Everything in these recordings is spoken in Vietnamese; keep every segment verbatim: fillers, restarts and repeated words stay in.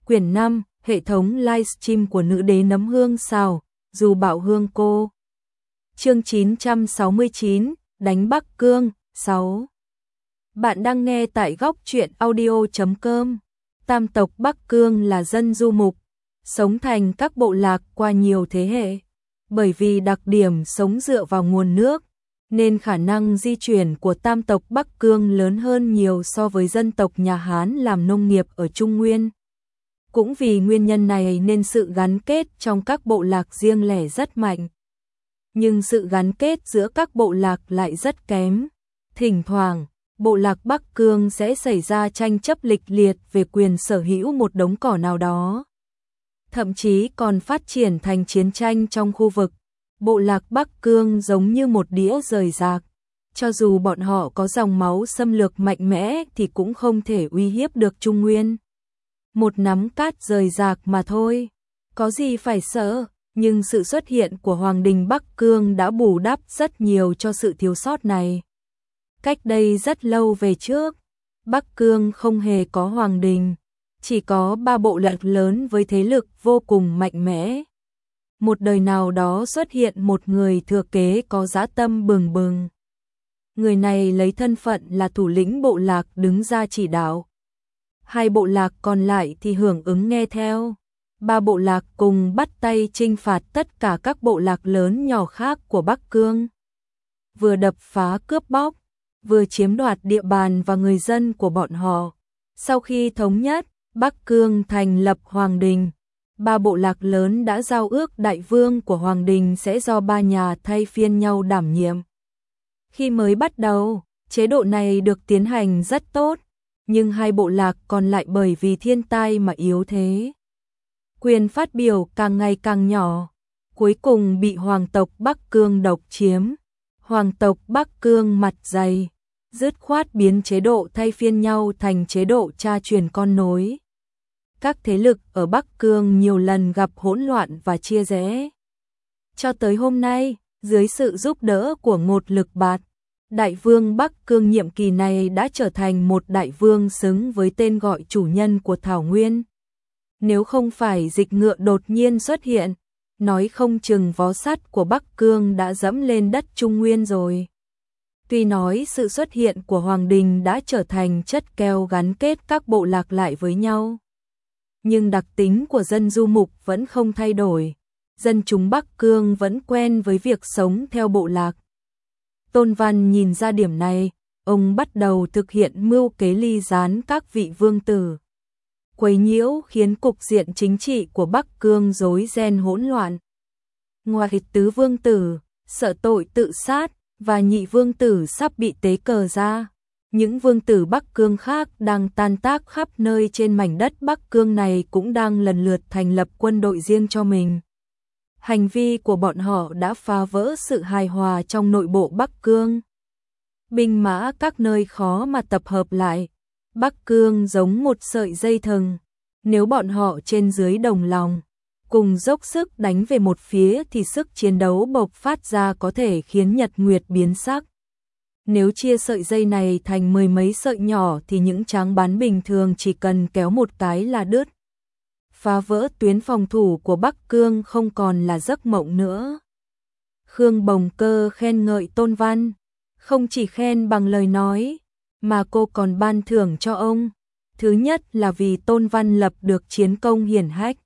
Quyển năm, hệ thống livestream của nữ đế nấm hương xào, dù bạo hương cô. Chương chín trăm sáu mươi chín, đánh Bắc Cương, sáu. Bạn đang nghe tại góc truyện audio chấm com. Tam tộc Bắc Cương là dân du mục, sống thành các bộ lạc qua nhiều thế hệ. Bởi vì đặc điểm sống dựa vào nguồn nước, nên khả năng di chuyển của tam tộc Bắc Cương lớn hơn nhiều so với dân tộc nhà Hán làm nông nghiệp ở Trung Nguyên. Cũng vì nguyên nhân này nên sự gắn kết trong các bộ lạc riêng lẻ rất mạnh. Nhưng sự gắn kết giữa các bộ lạc lại rất kém. Thỉnh thoảng, bộ lạc Bắc Cương sẽ xảy ra tranh chấp lịch liệt về quyền sở hữu một đống cỏ nào đó. Thậm chí còn phát triển thành chiến tranh trong khu vực. Bộ lạc Bắc Cương giống như một đĩa rời rạc. Cho dù bọn họ có dòng máu xâm lược mạnh mẽ thì cũng không thể uy hiếp được Trung Nguyên. Một nắm cát rời rạc mà thôi. Có gì phải sợ, nhưng sự xuất hiện của Hoàng đình Bắc Cương đã bù đắp rất nhiều cho sự thiếu sót này. Cách đây rất lâu về trước, Bắc Cương không hề có Hoàng đình, chỉ có ba bộ lạc lớn với thế lực vô cùng mạnh mẽ. Một đời nào đó xuất hiện một người thừa kế có dã tâm bừng bừng. Người này lấy thân phận là thủ lĩnh bộ lạc đứng ra chỉ đạo. Hai bộ lạc còn lại thì hưởng ứng nghe theo. Ba bộ lạc cùng bắt tay chinh phạt tất cả các bộ lạc lớn nhỏ khác của Bắc Cương. Vừa đập phá cướp bóc, vừa chiếm đoạt địa bàn và người dân của bọn họ. Sau khi thống nhất, Bắc Cương thành lập Hoàng đình. Ba bộ lạc lớn đã giao ước đại vương của Hoàng đình sẽ do ba nhà thay phiên nhau đảm nhiệm. Khi mới bắt đầu, chế độ này được tiến hành rất tốt, nhưng hai bộ lạc còn lại bởi vì thiên tai mà yếu thế. Quyền phát biểu càng ngày càng nhỏ, cuối cùng bị Hoàng tộc Bắc Cương độc chiếm. Hoàng tộc Bắc Cương mặt dày, dứt khoát biến chế độ thay phiên nhau thành chế độ cha truyền con nối. Các thế lực ở Bắc Cương nhiều lần gặp hỗn loạn và chia rẽ. Cho tới hôm nay, dưới sự giúp đỡ của Ngột Lực Bạt, đại vương Bắc Cương nhiệm kỳ này đã trở thành một đại vương xứng với tên gọi chủ nhân của Thảo Nguyên. Nếu không phải dịch ngựa đột nhiên xuất hiện, nói không chừng vó sắt của Bắc Cương đã dẫm lên đất Trung Nguyên rồi. Tuy nói sự xuất hiện của Hoàng đình đã trở thành chất keo gắn kết các bộ lạc lại với nhau, nhưng đặc tính của dân du mục vẫn không thay đổi. Dân chúng Bắc Cương vẫn quen với việc sống theo bộ lạc. Tôn Văn nhìn ra điểm này, ông bắt đầu thực hiện mưu kế ly gián các vị vương tử. Quấy nhiễu khiến cục diện chính trị của Bắc Cương rối ren hỗn loạn. Ngoài tứ vương tử, sợ tội tự sát, và nhị vương tử sắp bị tế cờ ra, những vương tử Bắc Cương khác đang tan tác khắp nơi trên mảnh đất Bắc Cương này cũng đang lần lượt thành lập quân đội riêng cho mình. Hành vi của bọn họ đã phá vỡ sự hài hòa trong nội bộ Bắc Cương. Binh mã các nơi khó mà tập hợp lại. Bắc Cương giống một sợi dây thừng. Nếu bọn họ trên dưới đồng lòng, cùng dốc sức đánh về một phía thì sức chiến đấu bộc phát ra có thể khiến nhật nguyệt biến sắc. Nếu chia sợi dây này thành mười mấy sợi nhỏ thì những tráng bán bình thường chỉ cần kéo một cái là đứt. Phá vỡ tuyến phòng thủ của Bắc Cương không còn là giấc mộng nữa. Khương Bồng Cơ khen ngợi Tôn Văn, không chỉ khen bằng lời nói, mà cô còn ban thưởng cho ông. Thứ nhất là vì Tôn Văn lập được chiến công hiển hách.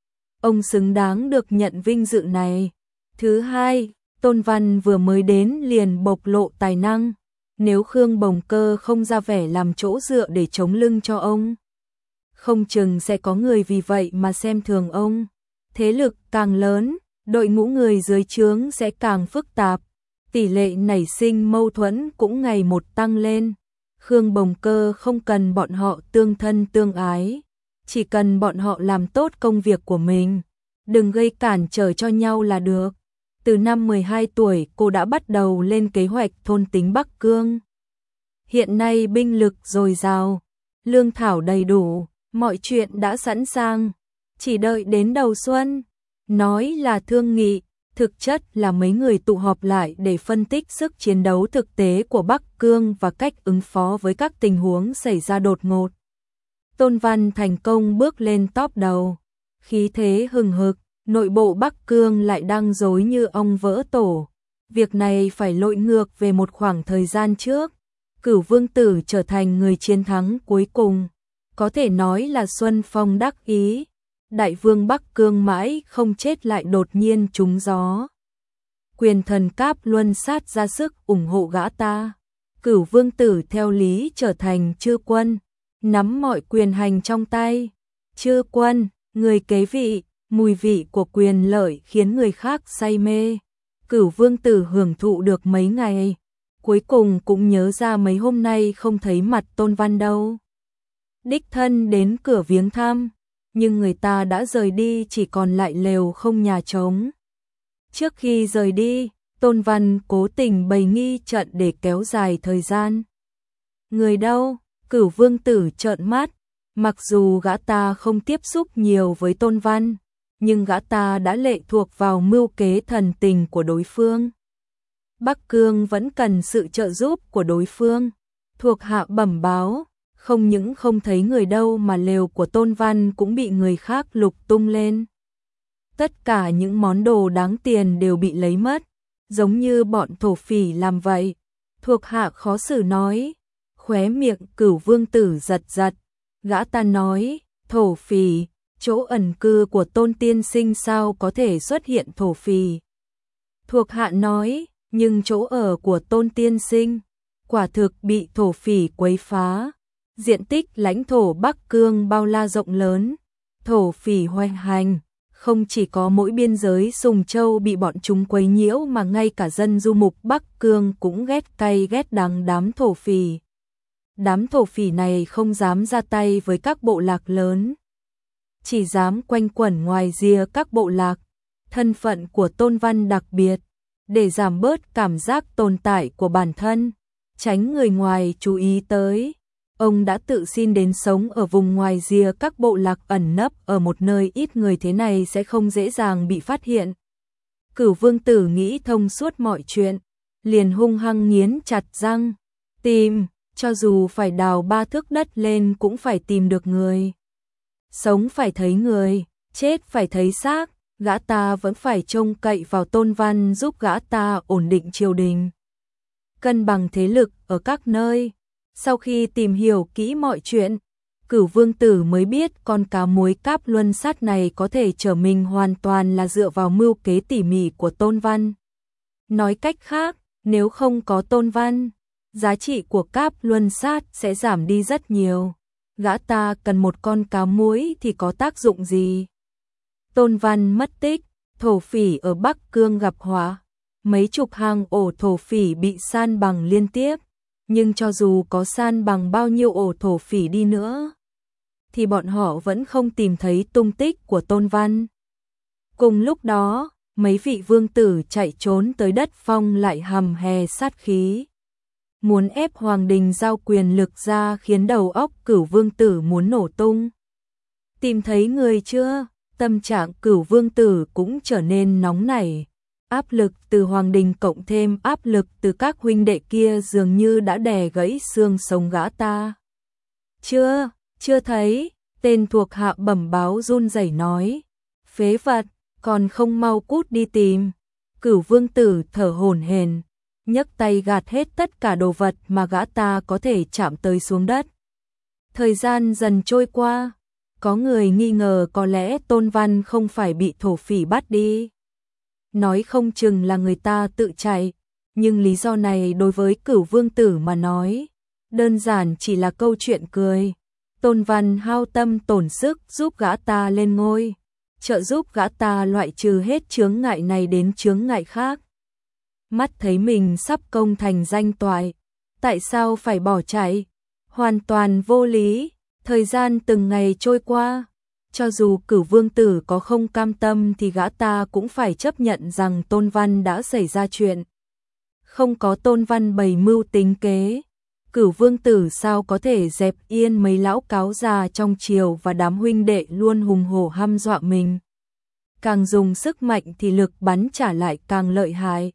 Ông xứng đáng được nhận vinh dự này. Thứ hai, Tôn Văn vừa mới đến liền bộc lộ tài năng. Nếu Khương Bồng Cơ không ra vẻ làm chỗ dựa để chống lưng cho ông, không chừng sẽ có người vì vậy mà xem thường ông. Thế lực càng lớn, đội ngũ người dưới trướng sẽ càng phức tạp. Tỷ lệ nảy sinh mâu thuẫn cũng ngày một tăng lên. Khương Bồng Cơ không cần bọn họ tương thân tương ái, chỉ cần bọn họ làm tốt công việc của mình, đừng gây cản trở cho nhau là được. Từ năm mười hai tuổi cô đã bắt đầu lên kế hoạch thôn tính Bắc Cương. Hiện nay binh lực dồi dào, lương thảo đầy đủ, mọi chuyện đã sẵn sàng, chỉ đợi đến đầu xuân. Nói là thương nghị, thực chất là mấy người tụ họp lại để phân tích sức chiến đấu thực tế của Bắc Cương và cách ứng phó với các tình huống xảy ra đột ngột. Tôn Văn thành công bước lên top đầu, khí thế hừng hực, nội bộ Bắc Cương lại đang rối như ong vỡ tổ. Việc này phải lội ngược về một khoảng thời gian trước. Cửu Vương Tử trở thành người chiến thắng cuối cùng, có thể nói là Xuân Phong đắc ý. Đại vương Bắc Cương mãi không chết lại đột nhiên trúng gió. Quyền thần Cáp Luân Sát ra sức ủng hộ gã ta. Cửu Vương Tử theo lý trở thành chư quân, nắm mọi quyền hành trong tay. Chư quân, người kế vị, mùi vị của quyền lợi khiến người khác say mê. Cửu Vương Tử hưởng thụ được mấy ngày, cuối cùng cũng nhớ ra mấy hôm nay không thấy mặt Tôn Văn đâu. Đích thân đến cửa viếng thăm, nhưng người ta đã rời đi, chỉ còn lại lều không nhà trống. Trước khi rời đi, Tôn Văn cố tình bày nghi trận để kéo dài thời gian. Người đâu? Cửu Vương Tử trợn mắt, mặc dù gã ta không tiếp xúc nhiều với Tôn Văn, nhưng gã ta đã lệ thuộc vào mưu kế thần tình của đối phương. Bắc Cương vẫn cần sự trợ giúp của đối phương. Thuộc hạ bẩm báo, không những không thấy người đâu mà lều của Tôn Văn cũng bị người khác lục tung lên. Tất cả những món đồ đáng tiền đều bị lấy mất, giống như bọn thổ phỉ làm vậy. Thuộc hạ khó xử nói, khóe miệng Cửu Vương Tử giật giật. Gã ta nói, thổ phỉ, chỗ ẩn cư của Tôn tiên sinh sao có thể xuất hiện thổ phỉ. Thuộc hạ nói, nhưng chỗ ở của Tôn tiên sinh quả thực bị thổ phỉ quấy phá. Diện tích lãnh thổ Bắc Cương bao la rộng lớn, thổ phỉ hoành hành, không chỉ có mỗi biên giới Sùng Châu bị bọn chúng quấy nhiễu mà ngay cả dân du mục Bắc Cương cũng ghét cay ghét đắng đám thổ phỉ. Đám thổ phỉ này không dám ra tay với các bộ lạc lớn, chỉ dám quanh quẩn ngoài rìa các bộ lạc. Thân phận của Tôn Văn đặc biệt, để giảm bớt cảm giác tồn tại của bản thân, tránh người ngoài chú ý tới. Ông đã tự xin đến sống ở vùng ngoài rìa các bộ lạc ẩn nấp ở một nơi ít người, thế này sẽ không dễ dàng bị phát hiện. Cửu Vương Tử nghĩ thông suốt mọi chuyện, liền hung hăng nghiến chặt răng, tìm, cho dù phải đào ba thước đất lên cũng phải tìm được người. Sống phải thấy người, chết phải thấy xác, gã ta vẫn phải trông cậy vào Tôn Văn giúp gã ta ổn định triều đình, cân bằng thế lực ở các nơi. Sau khi tìm hiểu kỹ mọi chuyện, Cửu Vương Tử mới biết con cá muối Cáp Luân Sát này có thể trở mình hoàn toàn là dựa vào mưu kế tỉ mỉ của Tôn Văn. Nói cách khác, nếu không có Tôn Văn, giá trị của Cáp Luân Sát sẽ giảm đi rất nhiều. Gã ta cần một con cá muối thì có tác dụng gì? Tôn Văn mất tích, thổ phỉ ở Bắc Cương gặp họa, mấy chục hang ổ thổ phỉ bị san bằng liên tiếp. Nhưng cho dù có san bằng bao nhiêu ổ thổ phỉ đi nữa, thì bọn họ vẫn không tìm thấy tung tích của Tôn Văn. Cùng lúc đó, mấy vị vương tử chạy trốn tới đất phong lại hầm hè sát khí, muốn ép Hoàng Đình giao quyền lực ra, khiến đầu óc Cửu Vương Tử muốn nổ tung. Tìm thấy người chưa? Tâm trạng Cửu Vương Tử cũng trở nên nóng nảy. Áp lực từ Hoàng Đình cộng thêm áp lực từ các huynh đệ kia dường như đã đè gãy xương sống gã ta. Chưa, chưa thấy, tên thuộc hạ bẩm báo run rẩy nói. Phế vật, còn không mau cút đi tìm. Cửu Vương Tử thở hổn hển, nhấc tay gạt hết tất cả đồ vật mà gã ta có thể chạm tới xuống đất. Thời gian dần trôi qua, có người nghi ngờ có lẽ Tôn Văn không phải bị thổ phỉ bắt đi. Nói không chừng là người ta tự chạy, nhưng lý do này đối với Cửu Vương Tử mà nói, đơn giản chỉ là câu chuyện cười. Tôn Văn hao tâm tổn sức giúp gã ta lên ngôi, trợ giúp gã ta loại trừ hết chướng ngại này đến chướng ngại khác. Mắt thấy mình sắp công thành danh toại, tại sao phải bỏ chạy? Hoàn toàn vô lý. Thời gian từng ngày trôi qua, cho dù Cửu Vương Tử có không cam tâm thì gã ta cũng phải chấp nhận rằng Tôn Văn đã xảy ra chuyện. Không có Tôn Văn bày mưu tính kế, Cửu Vương Tử sao có thể dẹp yên mấy lão cáo già trong triều và đám huynh đệ luôn hùng hổ hăm dọa mình. Càng dùng sức mạnh thì lực bắn trả lại càng lợi hại.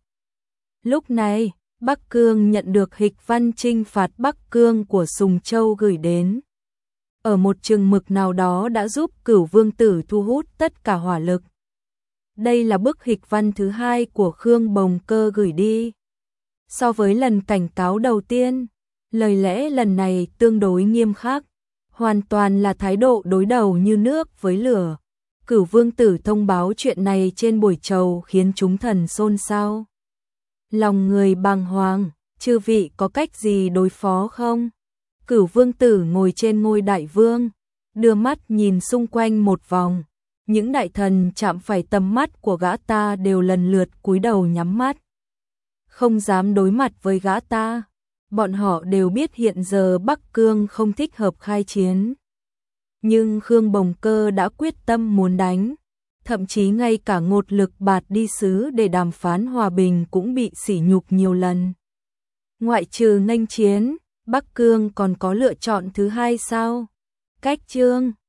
Lúc này, Bắc Cương nhận được hịch văn trinh phạt Bắc Cương của Sùng Châu gửi đến. ở một chừng mực nào đó đã giúp Cửu Vương Tử thu hút tất cả hỏa lực. Đây là bức hịch văn thứ hai của Khương Bồng Cơ gửi đi. So với lần cảnh cáo đầu tiên, lời lẽ lần này tương đối nghiêm khắc, hoàn toàn là thái độ đối đầu như nước với lửa. Cửu Vương Tử thông báo chuyện này trên buổi trầu khiến chúng thần xôn xao. Lòng người bàng hoàng, chư vị có cách gì đối phó không? Cửu Vương Tử ngồi trên ngôi đại vương, đưa mắt nhìn xung quanh một vòng. Những đại thần chạm phải tầm mắt của gã ta đều lần lượt cúi đầu nhắm mắt, không dám đối mặt với gã ta. Bọn họ đều biết hiện giờ Bắc Cương không thích hợp khai chiến. Nhưng Khương Bồng Cơ đã quyết tâm muốn đánh, thậm chí ngay cả Ngột Lực Bạt đi sứ để đàm phán hòa bình cũng bị sỉ nhục nhiều lần. Ngoại trừ nghênh chiến, Bắc Cương còn có lựa chọn thứ hai sao? Cách Trương